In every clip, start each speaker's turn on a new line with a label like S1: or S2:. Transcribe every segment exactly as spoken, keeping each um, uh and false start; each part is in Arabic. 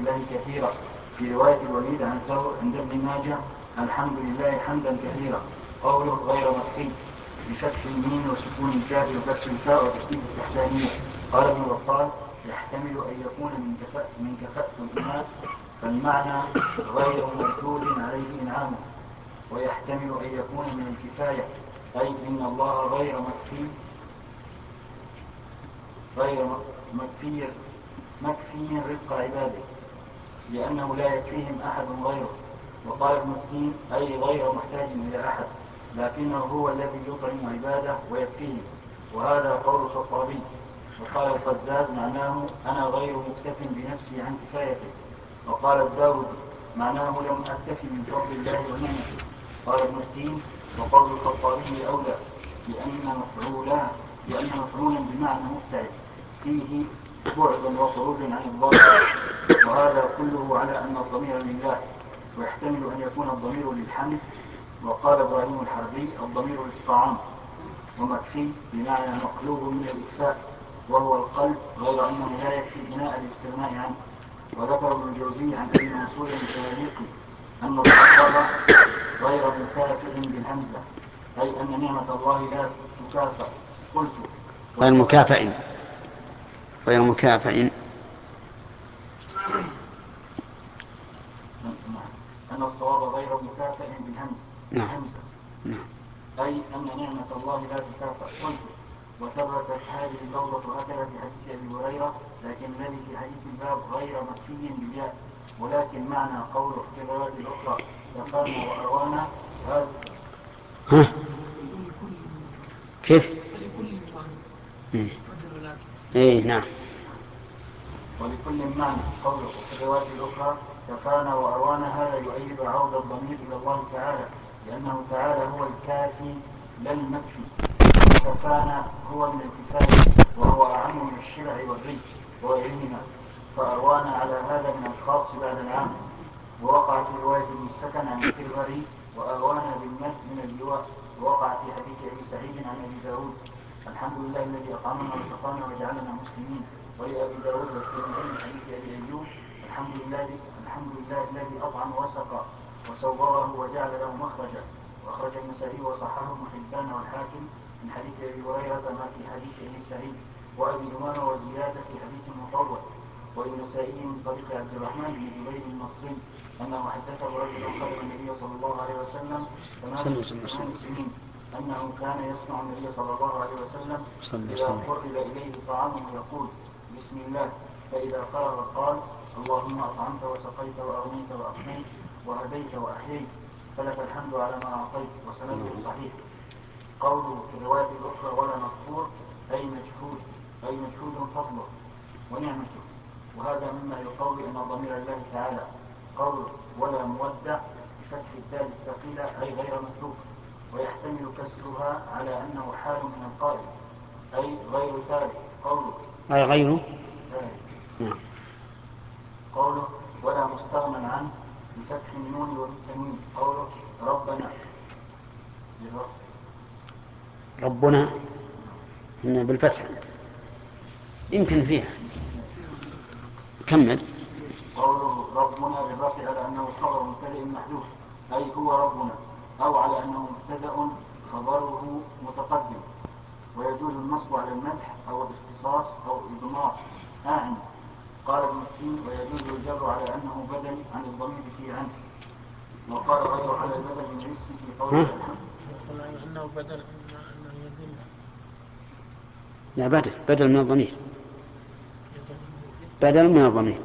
S1: لله كثيرا. في رواية الوليد عن ثور عند ابن ماجه الحمد لله حمدا كثيرا. قوله غير مكفي بفتح الميم وسكون الكاف وكسر الفاء وتشديد التحتانية. قال ابن بطال يحتمل أن يكون من كفاءة من كفاءة الإناث، فالمعنى غير مردود عليه إنعامه، ويحتمل أن يكون من الكفاية، أي إن الله غير مكفي غير مكفي مكفي رزق عباده، لأنه لا يكفيهم أحد غيره. وقال ابن التين أي غير محتاج إلى أحد، لكنه هو الذي يطعم عباده ويكفيهم، وهذا قول الخطابي. وقال القزاز معناه أنا غير مكتف بنفسي عن كفايته. وقال الداودي معناه لم أكتفي من فضل الله ونعمته. قال ابن التين وقول الخطابي أولى، لأن مفعولا لأن مفعولا بمعنى مفتعل فيه بعدا وخروجا عن الظاهر، وهذا كله على أن الضمير لله، ويحتمل أن يكون الضمير للحمد. وقال إبراهيم الحربي الضمير للطعام. ومكفي بمعنى مقلوب من الإكفاء، وهو القلب، غير أنه لا يكفي بناء الاستغناء عنه. وذكر ابن الجوزي عن ابي منصور التواريقي أن الصحابة غير مكافئ بالهمزة، أي أن نعمة الله لا تكافئ. قلت
S2: غير مكافئ غير مكافئ
S1: أن الصواب غير مكافئ بالهمزة،
S2: نعم.
S1: أي أن نعمة الله لا تكافئ. قلت وثبتت هذه اللفظة هكذا في حديث أبي هريرة، لكن الذي في حديث الباب غير مكفي بالياء، ولكن معنى قوله في الرواية الأخرى كفانا وأروانا هذا.
S2: ها كيف؟ إيه. إيه نعم.
S1: ولكل معنى قوله في الرواية الأخرى كفانا وأروانا هذا يؤيد عود الضمير إلى الله تعالى، لأنه تعالى هو الكافي لا المكفي. كفانا هو من الكفاية، وهو أعم من الشبع والري وغيرهما، فأروانا على هذا من الخاص بعد العام. ووقع في رواية ابن السكن عن الكربري وأروانا بالمد من اللواء. ووقع في حديث أبي سعيد عن أبي داود الحمد لله الذي أطعمنا وسقانا وجعلنا مسلمين. ولأبي داود والترمذي من حديث أبي أيوب الحمد لله الحمد لله الذي أطعم وسقى وصوره وجعل له مخرجا. وأخرج النسائي وصححه ابن حبان والحاكم من حديث أبي هريرة ما في حديث أبي سعيد وأبي أمامة وزيادة في حديث مطول. وللنسائي من طريق عبد الرحمن بن جبير المصري أنه حدثه رجل خدم النبي صلى الله عليه وسلم ثمان سنين أنه كان يسمع النبي صلى الله عليه وسلم إذا قرب إليه طعامه يقول بسم الله، فإذا فرغ قال اللهم أطعمت وسقيت وأغنيت وأقنيت وهديت وأحييت فلك الحمد على ما أعطيت. وسنده صحيح. قوله في الرواية الأخرى ولا مغفور أي مجهود أي مجهود فضله ونعمته، وهذا مما يقول أن ضمير الله تعالى. قوله ولا مودع بفتح الدال الثقيلة أي غير متروك، ويحتمل كسرها على أنه حال من القائل أي غير تارك. قوله
S2: أي غيره
S1: تارك. قوله ولا مستغنى عنه بفتح النون والتنوين. قوله ربنا
S2: ربنا إن بالفتح يمكن فيها كمل.
S1: قوله ربنا بالرفع على أنه خبر مبتدأ محذوف أي هو ربنا، أو على أنه مبتدأ خبره متقدم. ويجوز النصب على المدح أو الاختصاص أو إضمار أعني. قال ابن التين ويجوز الجر على أنه بدل عن الضمير في عنه. وقال غيره على البدل من الاسم في قوله الحمد
S3: أنه بدل أنه يدل
S2: لا بدل بدل من الضمير بدل من الضمير.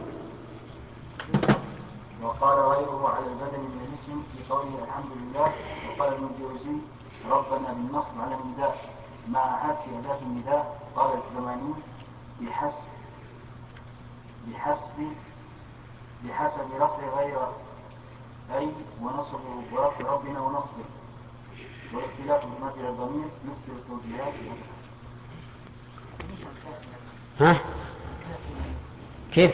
S1: وقال غيره على البدل من الاسم في قوله الحمد لله. وقال ابن الجوزي ربنا بالنصب على النداء مع حذف أداة النداء. قال الزماني بحسب بحسب بحسب رفع غير أي ونصب ورفع ربنا ونصبه، والاختلاف بمثل الضمير مثل التوجيهات.
S2: ها كيف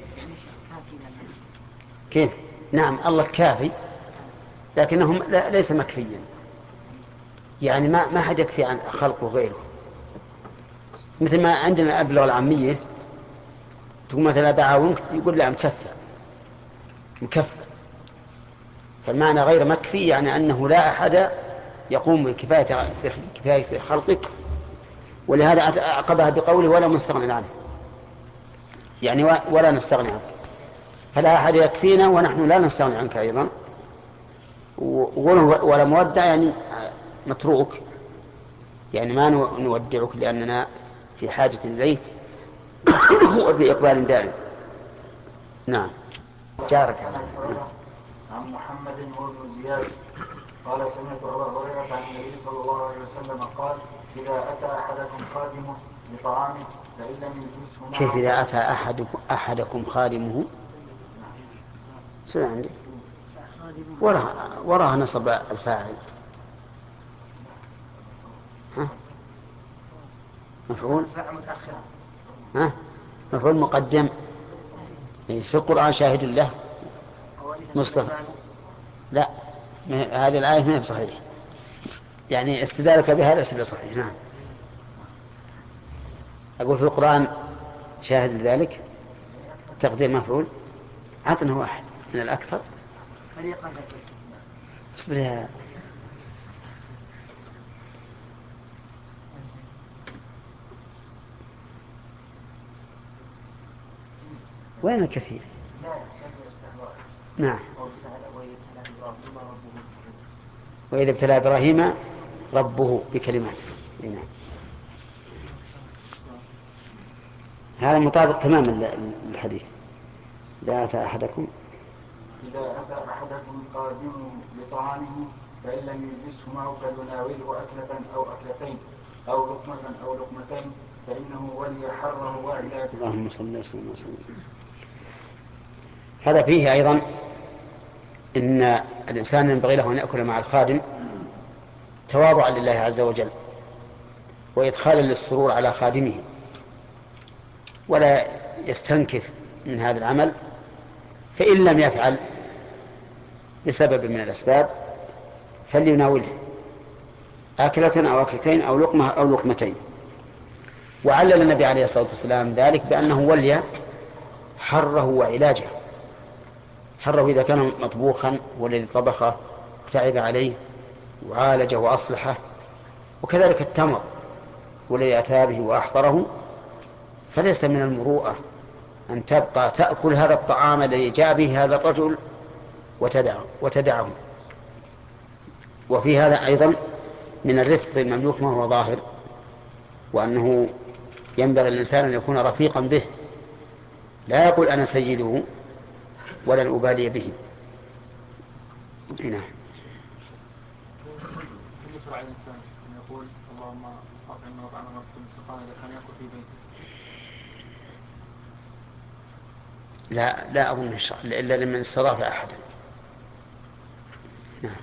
S2: كيف نعم الله كافي، لكنهم ليس مكفيا، يعني ما ما حد يكفي عن خلقه غيره. مثل ما عندنا الأب باللغة العامية تقول مثلا بعاونك يقول لا متسفى، مكفل. فالمعنى غير مكفي يعني أنه لا أحد يقوم بكفاية, بكفاية خلقك، ولهذا أعقبها بقوله ولا مستغنى عنه، يعني ولا نستغني عنك، فلا أحد يكفينا ونحن لا نستغني عنك أيضا. ولا مودع يعني متروك، يعني ما نودعك لأننا في حاجة إليك وفي إقبال دائم. نعم. جارك
S1: عن محمد بن زياد قال سمعت أبا هريرة عن النبي صلى الله عليه وسلم قال إذا أتى أحدكم خادمه بطعامه فإن لم يجلسه معه.
S2: كيف إذا أتى أحدكم, أحدكم خادمه؟ سنة عندي وراها, وراها نصب الفاعل. ها؟ مفعول ها؟ مفعول مقدم في القرآن شاهد له مصطفى. لا هذه الآية ما هي بصحيح، يعني استدلالك بها ليس بصحيح. نعم. أقول في القرآن شاهد لذلك تقدير مفعول، عطنا واحد من الأكثر. اصبر يا وين الكثير؟ نعم. وإذا ابتلى إبراهيم ربه بكلمات. نعم. هذا مطابق تماما للحديث. إذا أتى أحدكم
S1: إذا أتى أحدكم قادمه بطعامه فإن لم يجلسه معه فليناوله أكلة أو أكلتين أو لقمة أو لقمتين فإنه ولي حره وعلاته.
S2: اللهم صل وسلم وسلم. هذا فيه أيضا إن الإنسان ينبغي له أن يأكل مع الخادم تواضعا لله عز وجل وإدخالا للسرور على خادمه، ولا يستنكف من هذا العمل، فإن لم يفعل بسبب من الأسباب فليناوله أكلة أو أكلتين أو لقمة أو لقمتين. وعلل النبي عليه الصلاة والسلام ذلك بأنه ولي حره وعلاجه. حره إذا كان مطبوخا والذي طبخه تعب عليه وعالجه وأصلحه، وكذلك التمر والذي أتى به وأحضره، فليس من المروءة أن تبقى تأكل هذا الطعام الذي جاء به هذا الرجل وتدعه, وتدعه. وفي هذا أيضا من الرفق بالمملوك ما هو ظاهر، وأنه ينبغي الإنسان أن يكون رفيقا به، لا يقول أنا سيده ولن أبالي به. هنا
S3: يشرع الإنسان أن يقول اللهم أطعمنا وطعنا مسكين سقانا إذا كان يأكل في بيته؟
S2: لا لا أظن الشرع إلا لمن استضاف أحدا. نعم.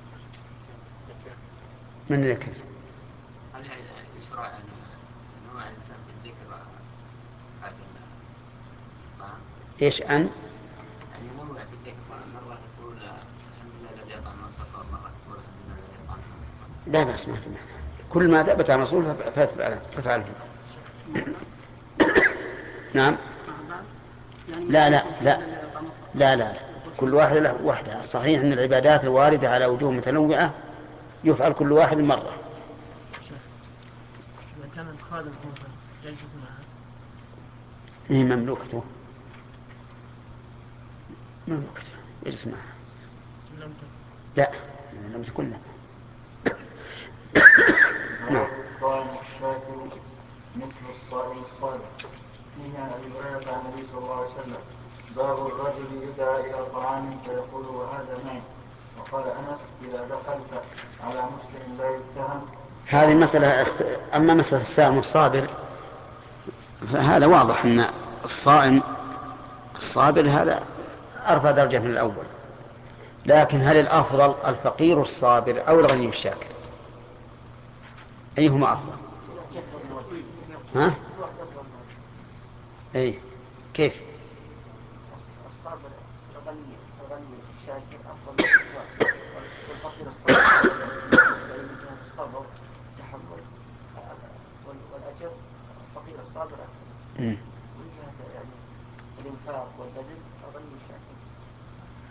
S2: من ذكر؟
S4: هل يشرع أن نوع الإنسان في الذكر بعد الطعام؟
S2: إيش أن؟
S4: يعني ينوع في الذكر، مرة تقول الحمد لله الذي أطعمنا وسقانا، مرة تقول الحمد لله الذي أطعمنا وسقانا.
S2: لا بأس، ما في معنى. كل ما ثبت عن الرسول فافعله. نعم. لا لا لا لا لا كل واحد له وحده. صحيح أن العبادات الواردة على وجوه متنوعة يفعل كل واحد مرة.
S3: إذا كان الخادم هو يجلس معها
S2: هي مملوكته مملوكته يجلس معها.
S3: لم تكن
S2: لا لم تكن لا.
S1: نعم. الطعام الشاكر مثل الصائم الصادق. فيه عن أبي هريرة عن النبي صلى الله عليه وسلم باب الرجل يدعى إلى طعام فيقول وهذا معي. وقال أنس إذا دخلت على مسلم لا يتهم.
S2: هذه مسألة. أما مسألة الصائم الصابر فهذا واضح أن الصائم الصابر هذا أرفع درجة من الأول، لكن هل الأفضل الفقير الصابر أو الغني الشاكر؟ أيهما أفضل؟ ها؟ أي كيف؟
S5: الصابر الغني الغني الشاكر أفضل والفقير الصابر يعني من جهة الصبر تحمل والأجر الفقير الصابر أفضل من جهة يعني الإنفاق والبذل الغني الشاكر.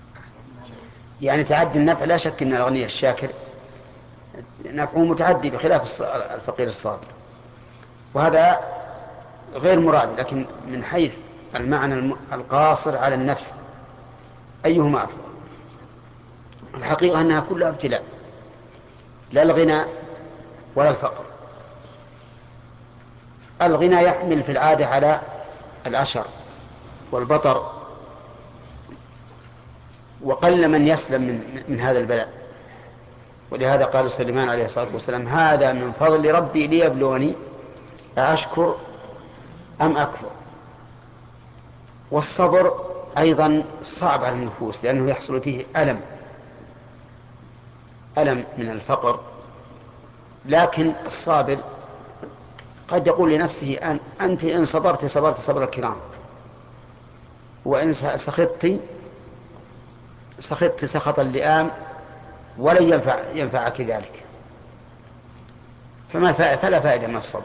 S2: يعني تعدي النفع لا شك أن الغني الشاكر نفعه متعدي بخلاف الفقير الصابر، وهذا غير مراد. لكن من حيث المعنى القاصر على النفس أيهما أفضل؟ الحقيقة أنها كلها ابتلاء، لا الغنى ولا الفقر. الغنى يحمل في العادة على العشر والبطر، وقل من يسلم من, من هذا البلاء. ولهذا قال سليمان عليه الصلاة والسلام: هذا من فضل ربي ليبلوني أشكر أم أكفر. والصبر أيضا صعب على النفوس، لأنه يحصل فيه ألم ألم من الفقر. لكن الصابر قد يقول لنفسه: أن أنت إن صبرت صبرت صبر الكرام، وإن سخطت سخطت سخط اللئام، ولن ينفع ينفعك ذلك. فما فلا فائدة من الصبر.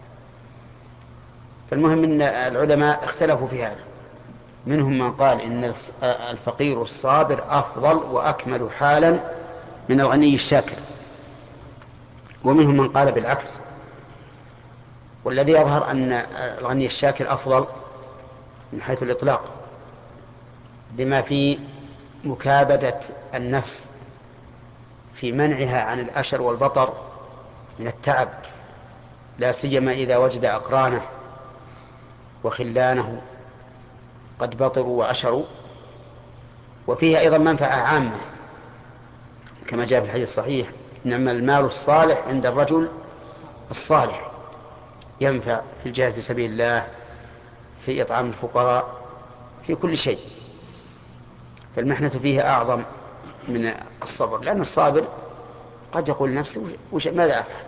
S2: فالمهم أن العلماء اختلفوا في هذا، منهم من قال إن الفقير الصابر أفضل وأكمل حالا من الغني الشاكر، ومنهم من قال بالعكس. والذي يظهر أن الغني الشاكر أفضل من حيث الإطلاق، لما في مكابدة النفس في منعها عن الأشر والبطر من التعب، لا سيما إذا وجد أقرانه وخلانه قد بطروا وأشروا. وفيها أيضا منفعة عامة كما جاء في الحديث الصحيح: نعم المال الصالح عند الرجل الصالح، ينفع في الجهاد في سبيل الله، في إطعام الفقراء، في كل شيء. فالمحنة فيها أعظم من الصبر، لأن الصابر قد يقول لنفسه: ماذا أفعل؟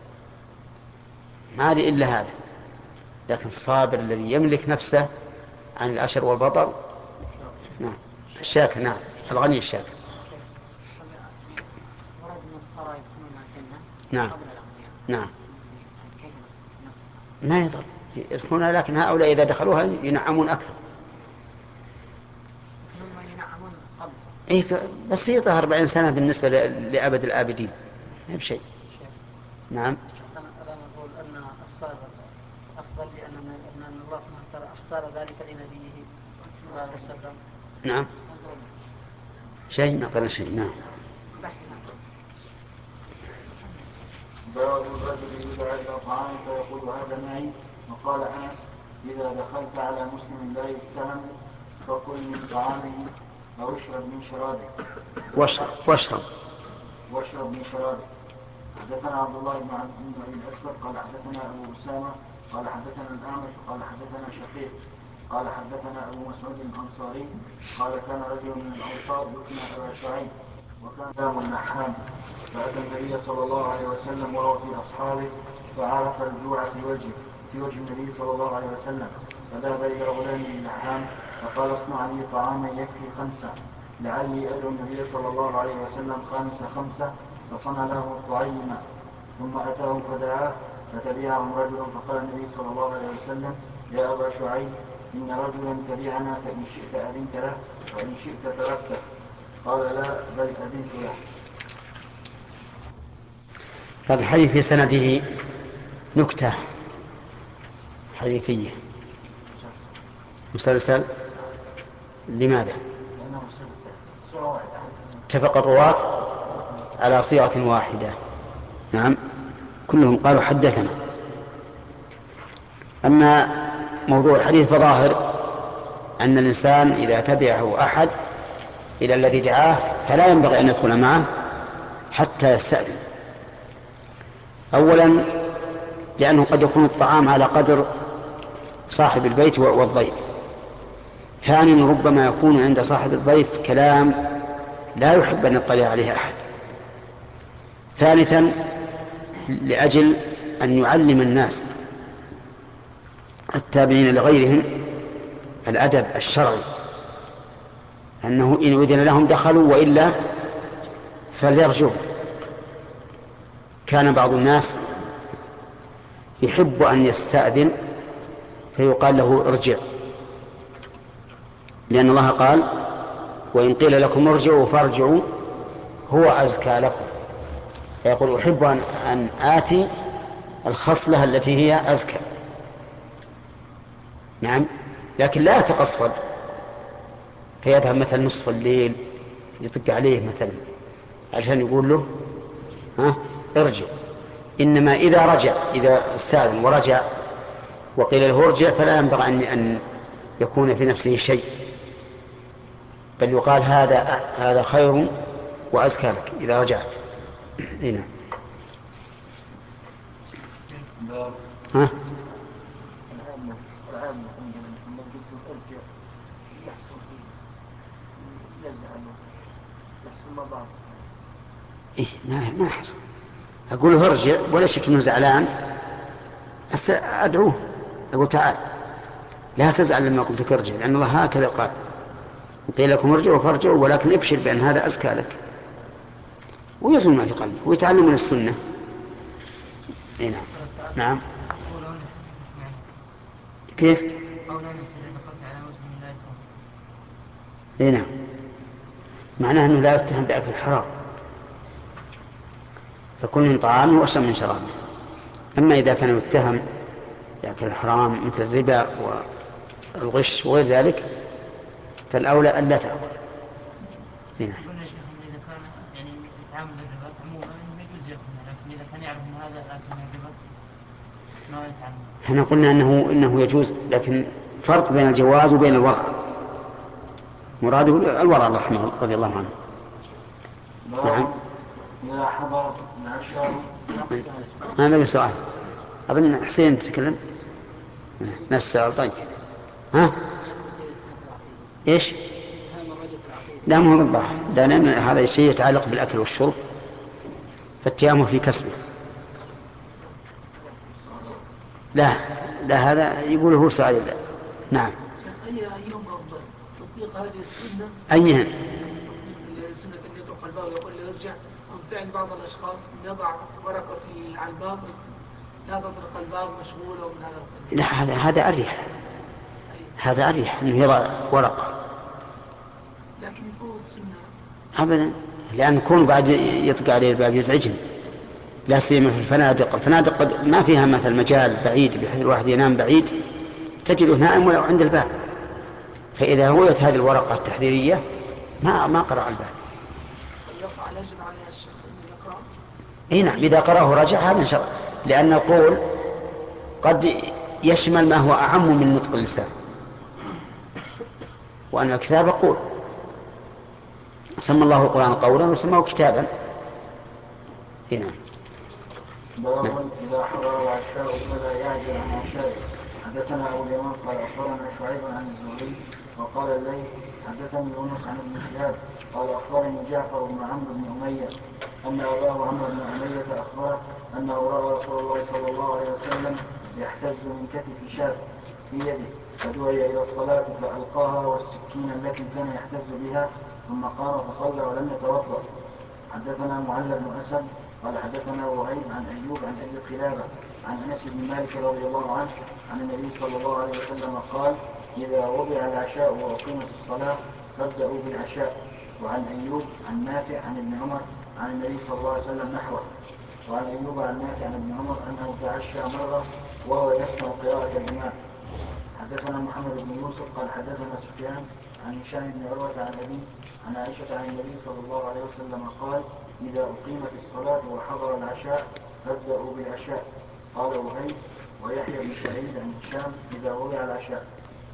S2: ما لي إلا هذا. لكن الصابر الذي يملك نفسه عن الأشر والبطر، نعم الشاكر، نعم الغني الشاكر. نعم نعم ما يضر يدخلونها، لكن هؤلاء إذا دخلوها ينعمون أكثر. إيه بسيطة، أربعين سنة بالنسبة لأبد الآبدين ما بشيء. نعم.
S5: أنا أقول أن الصابر أفضل لأن أن الله سبحانه وتعالى اختار ذلك لنبيه صلى الله عليه وسلم.
S2: نعم شيء ما قال شيء. نعم.
S1: باب الرجل يدعى إلى طعام فيقول هذا معي. وقال أنس: إذا دخلت على مسلم لا يفتهم فكل من طعامه أو اشرب من شرابه.
S2: واشرب واشرب
S1: واشرب من شرابه. حدثنا عبد الله بن عبد بن الأسود قال حدثنا أبو أسامة قال حدثنا الأعمش قال حدثنا شقيق قال حدثنا أبو مسعود الأنصاري قال: كان رجل من الأنصار يكنى أبا شعيب، وكان دام اللحام، فأتى النبي صلى الله عليه وسلم وهو في أصحابه، فعرف الجوع في وجهه في وجه النبي صلى الله عليه وسلم، فذهب إلى غلام اللحام فقال: اصنع لي طعاما يكفي خمسة لعلي أدعو النبي صلى الله عليه وسلم خامس خمسة. فصنع له طعيما ثم أتاه فدعاه، فتبعهم رجل فقال النبي صلى الله عليه وسلم: يا أبا شعيب، إن رجلا تبعنا فإن شئت أذنت له وإن شئت تركته. قال: لا، بل أذنت له.
S2: هذا الحديث في سنده نكتة حديثية مسلسل. لماذا؟ اتفق الرواة على صيغة واحدة. نعم كلهم قالوا حدثنا. أما موضوع الحديث فظاهر أن الإنسان إذا تبعه أحد إلى الذي دعاه فلا ينبغي أن يدخل معه حتى يستأذن. أولا لأنه قد يكون الطعام على قدر صاحب البيت والضيف. ثانيا ربما يكون عند صاحب الضيف كلام لا يحب أن يطلع عليه أحد. ثالثا لأجل أن يعلم الناس التابعين لغيرهم الأدب الشرعي، أنه إن أذن لهم دخلوا وإلا فليرجعوا. كان بعض الناس يحب أن يستأذن فيقال له ارجع، لأن الله قال: وإن قيل لكم ارجعوا فارجعوا هو أزكى لكم. فيقول أحب أن آتي الخصلة التي هي أزكى. نعم، لكن لا يتقصد فيذهب مثل نصف الليل يطق عليه مثلا عشان يقول له ها ارجع. إنما إذا رجع، إذا استأذن ورجع وقيل له ارجع فلا ينبغي أن يكون في نفسه شيء، بل يقال هذا هذا خير وأزكى لك إذا رجعت. هنا ها إيه ما ما يحصل. أقول له ارجع ولا شك إنه زعلان، أدعوه أقول تعال لا تزعل لما قلت ارجع، لأن الله هكذا قال قيل لكم ارجعوا فارجعوا، ولكن ابشر بأن هذا أزكى لك، ويزول ما في قلبه ويتعلم من السنة. إيه نعم. نعم كيف؟ إيه نعم، معناه أنه لا يتهم بأكل الحرام، فكل من طعامه واشرب من شرابه. أما إذا كان يتهم بأكل الحرام مثل الربا والغش وغير ذلك فالأولى أن لا تأكل. إيه نعم.
S6: إذا كان يعني يتعامل بالربا عموما ما يجوز يأكلها، لكن إذا كان يعرف أن هذا أكل من الربا ما يتعامل.
S2: احنا قلنا انه انه يجوز، لكن فرق بين الجواز وبين الورع. مراده الورع رحمه رضي الله عنه. نعم.
S1: إذا حضر العشاء
S2: ما بقي سؤال. أظن حسين تتكلم نفس السؤال. طيب ها إيش؟ لا مو بالضبط، لأن هذا الشيء يتعلق بالأكل والشرب فالتيامه في كسبه. لا لا هذا يقوله هو سؤال الله. نعم.
S5: أي أيهم أفضل تطبيق هذه السنة؟
S2: أيهن؟
S5: السنة التي يطرق الباب ويقول له ارجع، أم فعل بعض الأشخاص يضع ورقة في على الباب لا تطرق الباب مشغولة ومن هذا.
S2: لا هذا هذا أريح، هذا أريح إنه يضع ورقة.
S5: لكن يفوت سنة
S2: أبدا، لأن يكون بعد يطق عليه الباب يزعجهم، لا سيما في الفنادق. الفنادق ما فيها مثل مجال بعيد بحيث الواحد ينام بعيد، تجده نائم ولو عند الباب، فإذا رويت هذه الورقة التحذيرية ما ما قرأ الباب.
S5: يقع يجب على الشخص أن يقرأ.
S2: اي نعم، إذا قرأه رجع هذا إن شاء الله، لأن القول قد يشمل ما هو أعم من نطق اللسان، وأن الكتاب قول، سمى الله القرآن قولا وسماه كتابا. هنا
S1: باب إذا حضر العشاء فلا يعجل عن عشائه. حدثنا أبو اليمان قال أخبرنا شعيب عن الزهري وقال الليث حدثني يونس عن ابن شهاب قال أخبرني جعفر بن عمرو بن أمية أن أباه عمرو بن أمية أخبره أنه رأى رسول الله صلى الله عليه وسلم يحتز من كتف شاة في يده، فدعي إلى الصلاة فألقاها والسكين التي كان يحتز بها ثم قام فصلى ولم يتوضأ. حدثنا معل بن أسد قال حدثنا وهيب عن أيوب عن أبي قلابة عن أنس بن مالك رضي الله عنه عن النبي صلى الله عليه وسلم قال إذا وضع العشاء وأقيمت الصلاة فابدأوا بالعشاء. وعن أيوب عن نافع عن ابن عمر عن النبي صلى الله عليه وسلم نحوه. وعن أيوب عن نافع عن ابن عمر أنه تعشى مرة وهو يسمع قراءة الإمام. حدثنا محمد بن يوسف قال حدثنا سفيان عن هشام بن عروة عن أبي عن عائشة عن النبي صلى الله عليه وسلم قال إذا أقيمت الصلاة وحضر العشاء فابدأوا بالعشاء. قال وهيب ويحيى بن سعيد عن هشام إذا وضع العشاء.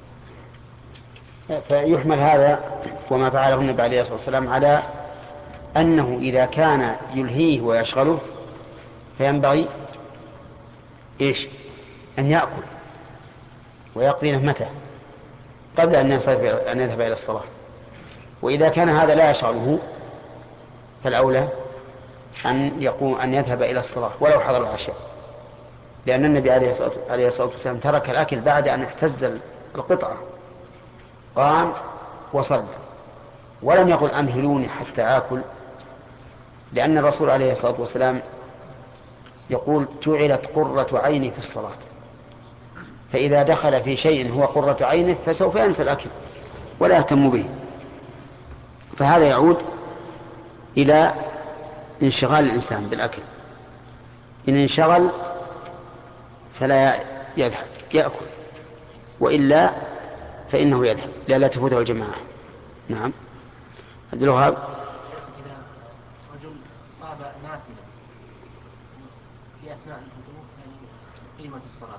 S2: فيحمل هذا وما فعله النبي عليه الصلاة والسلام على أنه إذا كان يلهيه ويشغله فينبغي إيش؟ أن يأكل ويقضي نهمته قبل أن أن يذهب إلى الصلاة. وإذا كان هذا لا يشغله فالأولى أن يقوم أن يذهب إلى الصلاة ولو حضر العشاء، لأن النبي عليه الصلاة والسلام ترك الأكل بعد أن احتز القطعة، قام وصلى ولم يقل أمهلوني حتى آكل، لأن الرسول عليه الصلاة والسلام يقول جعلت قرة عيني في الصلاة، فإذا دخل في شيء هو قرة عينه فسوف ينسى الأكل ولا يهتم به. فهذا يعود إلى انشغال الإنسان بالأكل. إن انشغل فلا يذهب يأكل، وإلا فإنه يذهب لا تفوته الجماعة. نعم. عبد الوهاب.
S7: إذا رجل صاب نافلة في أثناء الفطور يعني قيمة الصلاة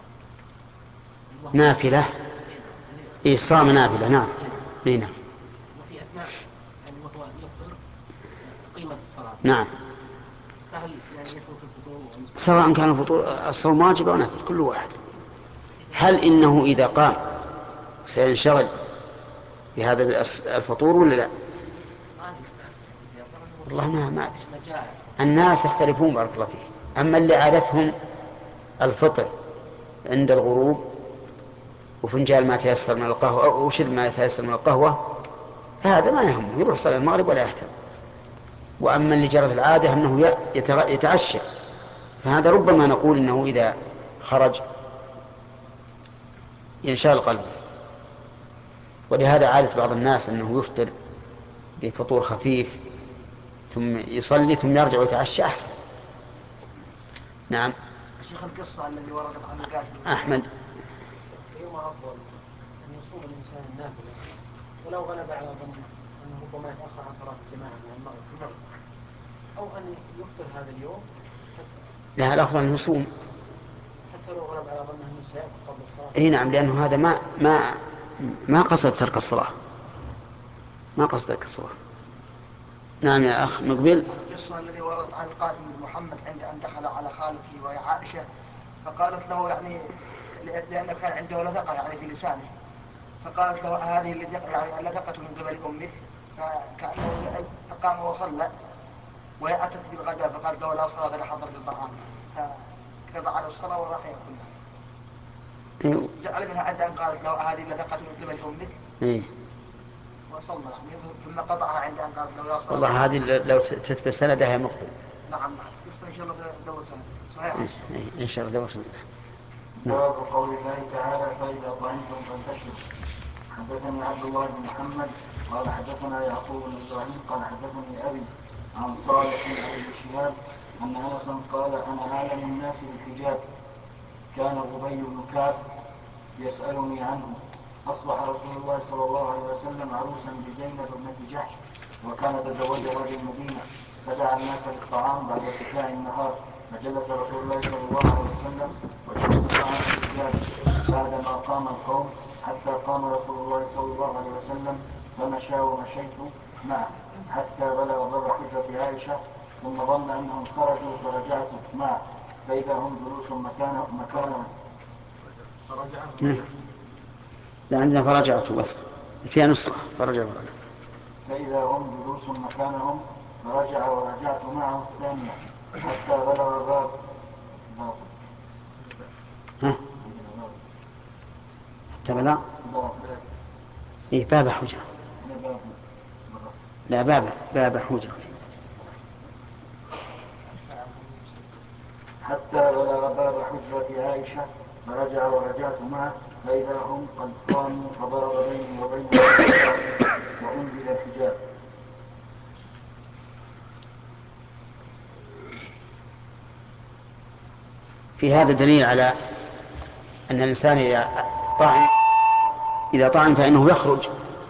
S2: نافلة إيه صام نافلة. نعم. نعم.
S7: وفي أثناء يعني وهو يفطر قيمة الصلاة.
S2: نعم.
S7: فهل يعني يفوت الفطور
S2: سواء كان الفطور الصوم واجب أو نافل كل واحد. هل إنه إذا قام سينشغل بهذا الفطور ولا لا؟ والله ما ما أدري. الناس يختلفون بارك الله فيك. أما اللي عادتهم الفطر عند الغروب وفنجان ما تيسر من القهوة أو شرب ما تيسر من القهوة فهذا ما يهمه، يروح صلاة المغرب ولا يهتم. وأما اللي جرت العادة أنه يتعشى فهذا ربما نقول إنه إذا خرج ينشغل قلبه. ولهذا عادة بعض الناس أنه يفطر بفطور خفيف ثم يصلي ثم يرجع ويتعشى أحسن. نعم.
S8: شيخ القصة الذي وردت عن القاسم
S2: أحمد.
S7: أيهما أفضل أن يصوم الإنسان النافلة ولو غلب على ظنه أنه ربما يتأخر عن صلاة الجماعة من المغرب في المغرب، أو أن يفطر هذا اليوم
S2: لا الأفضل أن يصوم
S7: حتى لو غلب على ظنه أنه سيأكل قبل الصلاة؟
S2: اي نعم، لأنه هذا ما ما ما قصد ترك الصلاة، ما قصد ترك الصلاة. نعم يا أخ مقبل.
S8: القصة الذي وردت عن القاسم بن محمد عند أن دخل على خالته وهي عائشة فقالت له يعني لأنه كان عنده لدقة يعني في لسانه، فقالت له هذه اللدقة يعني اللدقة من قبل أمك، فكأنه فقام وصلى وهي أتت بالغداء فقالت له لا صلاة لحضرة الطعام، فكذب على الصلاة وراح يأكلها. زعل منها عند أن قالت له هذه اللدقة من قبل أمك.
S2: إيه.
S8: وصلى يعني ثم قطعها عند أن قالت له لا صلاة.
S2: والله هذه لو تثبت سندها مقبل.
S8: نعم نعم. قصة إن شاء الله دور سنة صحيح.
S2: إن شاء الله دور سنة.
S1: باب قول الله تعالى فإذا طعمتم فانتشروا. حدثني عبد الله بن محمد قال حدثنا يعقوب بن إبراهيم قال حدثني أبي عن صالح بن أبي شهاب أن أنسا قال أنا أعلم الناس بالحجاب، كان أبي بن كعب يسألني عنه. أصبح رسول الله صلى الله عليه وسلم عروسا بزينب ابنة جحش وكان تزوجها بالمدينة، فدعا الناس للطعام بعد ارتفاع النهار، فجلس رسول الله صلى الله عليه وسلم وجلس معه الرجال بعدما قام القوم حتى قام رسول الله صلى الله عليه وسلم فمشى ومشيت معه حتى بلغ بر حجرة عائشة، ثم ظن أنهم خرجوا فرجعت معه فإذا هم جلوس مكانهم مكانهم
S2: فرجعوا. لا عندنا فرجعت بس فيها نسخة فرجعوا.
S1: فإذا هم جلوس مكانهم فرجع ورجعت معه الثانية حتى بلغ الباب.
S2: ها؟ حتى بلغ؟ إيه باب حجرة. لا باب باب حجرة.
S1: حتى بلغ باب حجرة عائشة فرجع ورجعت معه فإذا هم قد قاموا فضرب بيني وبين وأنزل الحجاب.
S2: في هذا دليل على أن الإنسان إذا طعن إذا طعن فإنه يخرج،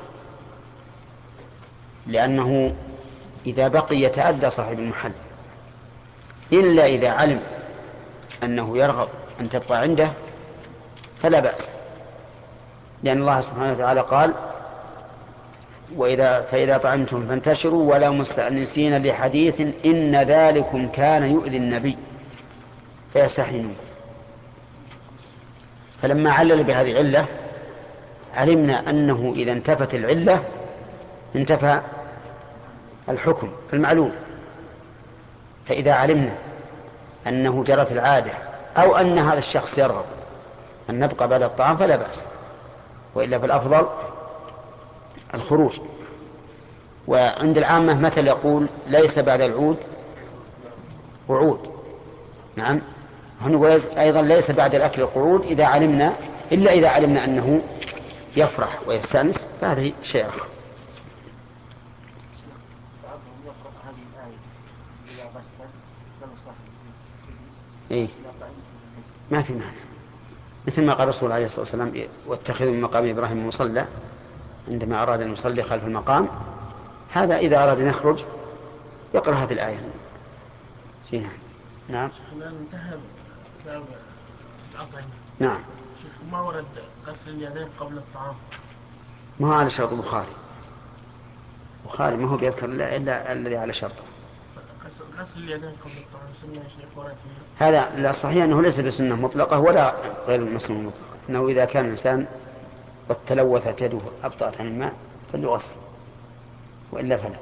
S2: لأنه إذا بقي يتأذى صاحب المحل، إلا إذا علم أنه يرغب أن تبقى عنده فلا بأس، لأن الله سبحانه وتعالى قال وإذا فإذا طعمتم فانتشروا ولا مستأنسين لحديث إن ذلكم كان يؤذي النبي فيستحي منكم. فلما علل بهذه العلة علمنا أنه إذا انتفت العلة انتفى الحكم المعلوم. فإذا علمنا أنه جرت العادة أو أن هذا الشخص يرغب أن نبقى بعد الطعام فلا بأس، وإلا فالأفضل الخروج. وعند العامة مثل يقول ليس بعد العود وعود. نعم هنقول أيضا ليس بعد الأكل القعود إذا علمنا إلا إذا علمنا أنه يفرح ويستأنس فهذا شيء آخر.
S1: إذا غسل لو صح
S2: إيه ما في معنى، مثل ما قال الرسول عليه الصلاة والسلام واتخذوا من مقام إبراهيم مصلى عندما أراد أن يصلي خلف المقام. هذا إذا أراد أن يخرج يقرأ هذه الآية. نعم نعم
S9: انتهى كتاب الأطعمة.
S2: نعم.
S9: ما ورد غسل اليدين قبل الطعام؟
S2: ما هو على شرط البخاري. البخاري ما هو بيذكر إلا, إلا الذي على شرطه.
S9: غسل اليدين قبل الطعام سنة يا شيخ ورد فيه؟
S2: هذا لا صحيح أنه ليس بسنة مطلقة ولا غير المسنون مطلقة، أنه إذا كان الإنسان قد تلوثت يده أبطأت عن الماء فليغسل وإلا فلا.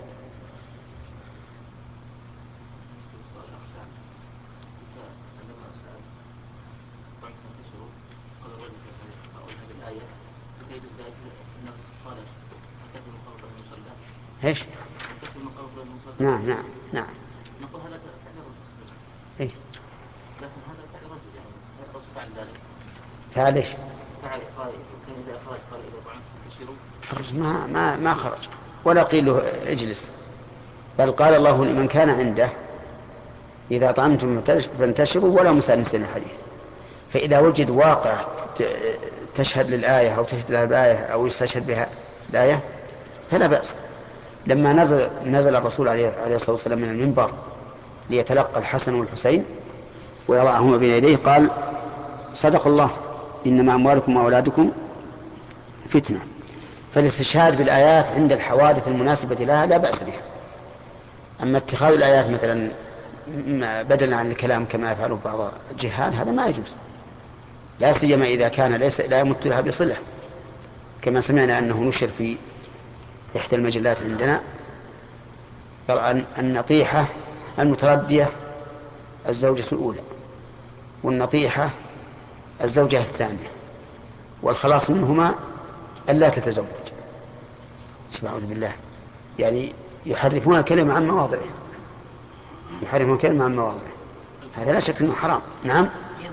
S2: ايش؟ نعم نعم نعم.
S4: نقول هذا فعل الرجل.
S2: ايه؟
S4: لكن هذا فعل الرجل يعني الرجل فعل ذلك.
S2: فعل ايش؟
S4: فعل قال كان إذا أخرج قال إذا طعمت فانتشروا.
S2: الرجل ما ما ما خرج ولا قيل له اجلس، بل قال الله لمن كان عنده إذا طعمتم فانتشروا ولا مسانسين الحديث. فإذا وجد واقع تشهد للآية أو تشهد لها الآية أو يستشهد بها الآية فلا بأس. لما نزل, نزل الرسول عليه الصلاة والسلام من المنبر ليتلقى الحسن والحسين ويضعهما بين يديه قال صدق الله إنما أموالكم وأولادكم فتنة. فالاستشهاد بالآيات عند الحوادث المناسبة لها لا بأس بها. أما اتخاذ الآيات مثلا بدلا عن الكلام كما يفعل بعض الجهال هذا ما يجوز، لا سيما إذا كان ليس لا يمت لها بصلة، كما سمعنا أنه نشر في إحدى المجلات عندنا أن النطيحة المتردية الزوجة الأولى والنطيحة الزوجة الثانية والخلاص منهما ألا تتزوج. سبحانه بالله، يعني يحرفون الكلمة عن مواضعه، يحرفون الكلمة عن مواضعه، هذا لا شك أنه حرام. نعم.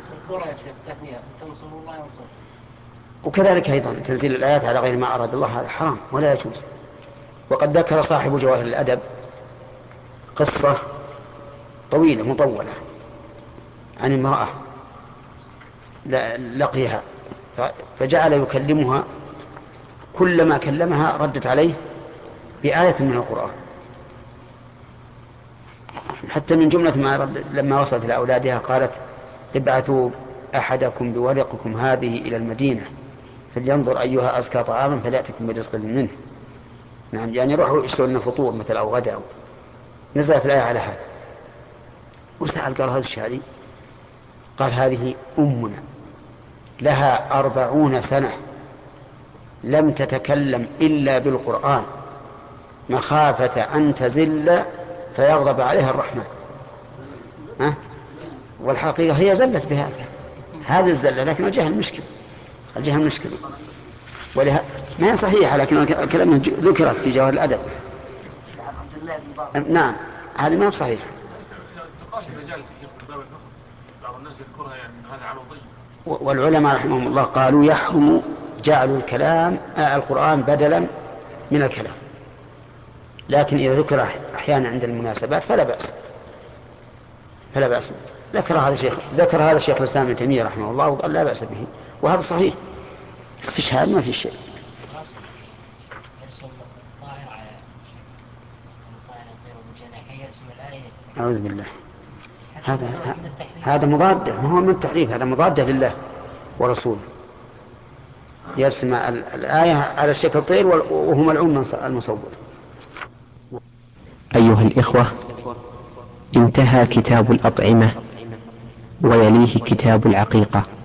S2: وكذلك أيضا تنزيل الآيات على غير ما أراد الله هذا حرام ولا يجوز. وقد ذكر صاحب جواهر الأدب قصة طويلة مطولة عن امرأة لقيها فجعل يكلمها، كلما كلمها ردت عليه بآية من القرآن، حتى من جملة ما رد لما وصلت إلى أولادها قالت ابعثوا أحدكم بورقكم هذه إلى المدينة فلينظر أيها أزكى طعاما فليأتكم برزق منه. نعم، يعني روحوا اشتروا لنا فطور مثل أو غدا. نزلت الآية على هذا وسأل قال هذا الشهادي قال هذه أمنا لها أربعون سنة لم تتكلم إلا بالقرآن مخافة أن تزل فيغضب عليها الرحمن. ها؟ والحقيقة هي زلت بهذا هذه الزلة، لكن الجهل مشكل، الجهل مشكل ولها ما هي صحيحة، لكن الكلام ذكرت في جواهر الأدب. نعم هذه ما هي صحيحة. والعلماء رحمهم الله قالوا يحرم جعلوا الكلام آه القرآن بدلا من الكلام، لكن إذا ذكر أحيانا عند المناسبات فلا بأس فلا بأس. ذكر هذا الشيخ ذكر هذا الشيخ الإسلام ابن تيمية رحمه الله وقال لا بأس به، وهذا صحيح، استشهاد ما في شيء. أعوذ بالله، هذا هذا مضاد، ما هو من التحريف، هذا مضاد لله ورسوله. يرسم الآية على شكل طير وهو ملعون المصور.
S10: أيها الإخوة، انتهى كتاب الأطعمة ويليه كتاب العقيقة.